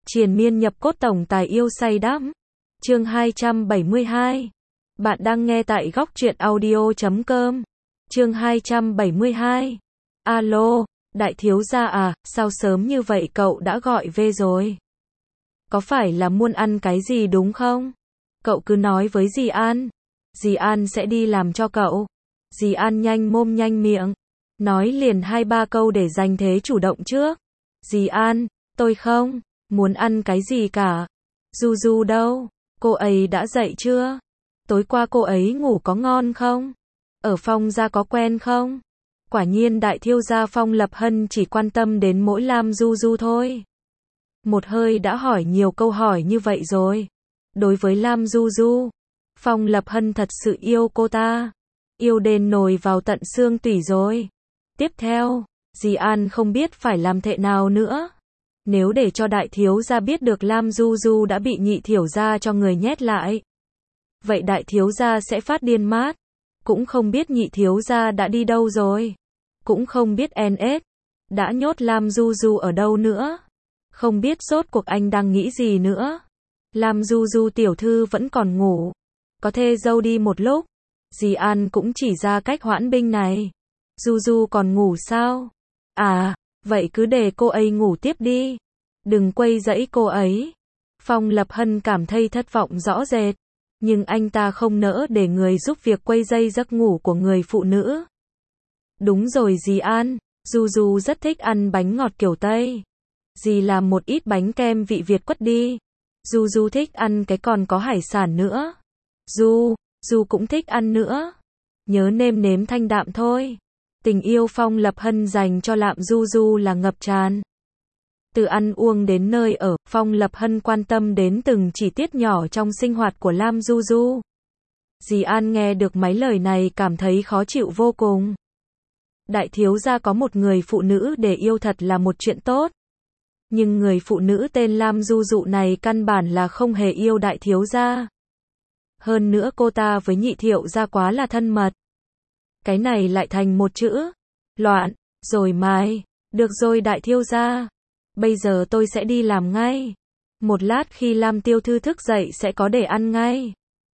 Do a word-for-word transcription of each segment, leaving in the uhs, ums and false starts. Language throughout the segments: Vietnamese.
Triền miên nhập cốt tổng tài yêu say đắm. Chương hai trăm bảy mươi hai. Bạn đang nghe tại góc truyện audio chấm com. Chương hai trăm bảy mươi hai. Alo, đại thiếu gia à, sao sớm như vậy cậu đã gọi về rồi? Có phải là muốn ăn cái gì đúng không? Cậu cứ nói với dì An. Dì An sẽ đi làm cho cậu. Dì An nhanh mồm nhanh miệng. Nói liền hai ba câu để giành thế chủ động trước. Dì An, tôi không muốn ăn cái gì cả. Du Du đâu? Cô ấy đã dậy chưa? Tối qua cô ấy ngủ có ngon không? Ở Phong gia có quen không? Quả nhiên đại thiếu gia Phong Lập Hân chỉ quan tâm đến mỗi Lam Du Du thôi. Một hơi đã hỏi nhiều câu hỏi như vậy rồi. Đối với Lam Du Du, Phong Lập Hân thật sự yêu cô ta. Yêu đến nồi vào tận xương tủy rồi. Tiếp theo, dì An không biết phải làm thế nào nữa. Nếu để cho đại thiếu gia biết được Lam Du Du đã bị nhị thiểu gia cho người nhét lại, vậy đại thiếu gia sẽ phát điên mát. Cũng không biết nhị thiếu gia đã đi đâu rồi. Cũng không biết en ét đã nhốt Lam Du Du ở đâu nữa. Không biết rốt cuộc anh đang nghĩ gì nữa. Lam Du Du tiểu thư vẫn còn ngủ. Có thê dâu đi một lúc. Dì An cũng chỉ ra cách hoãn binh này. Du Du còn ngủ sao? À, vậy cứ để cô ấy ngủ tiếp đi. Đừng quấy rầy cô ấy. Phong Lập Hân cảm thấy thất vọng rõ rệt. Nhưng anh ta không nỡ để người giúp việc quấy rầy giấc ngủ của người phụ nữ. Đúng rồi dì An, Du Du rất thích ăn bánh ngọt kiểu Tây. Dì làm một ít bánh kem vị Việt quất đi. Du Du thích ăn cái còn có hải sản nữa. Du, Du cũng thích ăn nữa. Nhớ nêm nếm thanh đạm thôi. Tình yêu Phong Lập Hân dành cho Lạm Du Du là ngập tràn. Từ ăn uống đến nơi ở, Phong Lập Hân quan tâm đến từng chi tiết nhỏ trong sinh hoạt của Lam Du Du. Dì An nghe được mấy lời này cảm thấy khó chịu vô cùng. Đại thiếu gia có một người phụ nữ để yêu thật là một chuyện tốt. Nhưng người phụ nữ tên Lam Du Du này căn bản là không hề yêu đại thiếu gia. Hơn nữa cô ta với nhị thiệu gia quá là thân mật. Cái này lại thành một chữ loạn, rồi mai. Được rồi đại thiếu gia. Bây giờ tôi sẽ đi làm ngay. Một lát khi Lam tiểu thư thức dậy sẽ có để ăn ngay.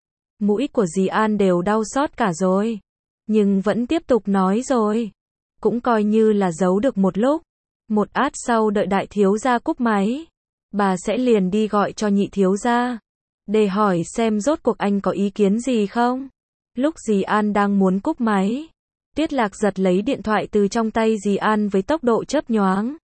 Mũi của dì An đều đau xót cả rồi. Nhưng vẫn tiếp tục nói rồi. Cũng coi như là giấu được một lúc. Một át sau đợi đại thiếu gia cúp máy. Bà sẽ liền đi gọi cho nhị thiếu gia. Để hỏi xem rốt cuộc anh có ý kiến gì không. Lúc dì An đang muốn cúp máy. Tuyết Lạc giật lấy điện thoại từ trong tay dì An với tốc độ chớp nhoáng.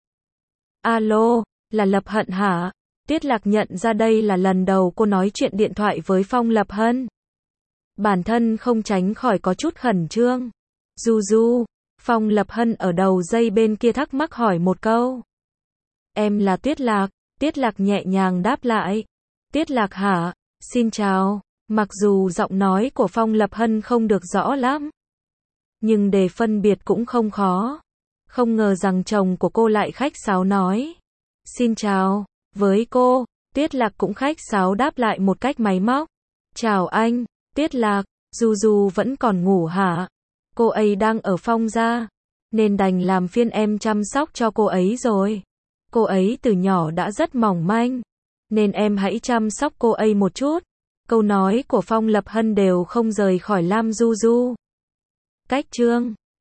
Alo, là Lập Hân hả? Tuyết Lạc nhận ra đây là lần đầu cô nói chuyện điện thoại với Phong Lập Hân. Bản thân không tránh khỏi có chút khẩn trương. Du Du, Phong Lập Hân ở đầu dây bên kia thắc mắc hỏi một câu. Em là Tuyết Lạc, Tuyết Lạc nhẹ nhàng đáp lại. Tuyết Lạc hả? Xin chào. Mặc dù giọng nói của Phong Lập Hân không được rõ lắm, nhưng để phân biệt cũng không khó. Không ngờ rằng chồng của cô lại khách sáo nói. Xin chào. Với cô, Tuyết Lạc cũng khách sáo đáp lại một cách máy móc. Chào anh, Tuyết Lạc, Du Du vẫn còn ngủ hả? Cô ấy đang ở Phong gia, nên đành làm phiên em chăm sóc cho cô ấy rồi. Cô ấy từ nhỏ đã rất mỏng manh, nên em hãy chăm sóc cô ấy một chút. Câu nói của Phong Lập Hân đều không rời khỏi Lam Du Du. Cách chương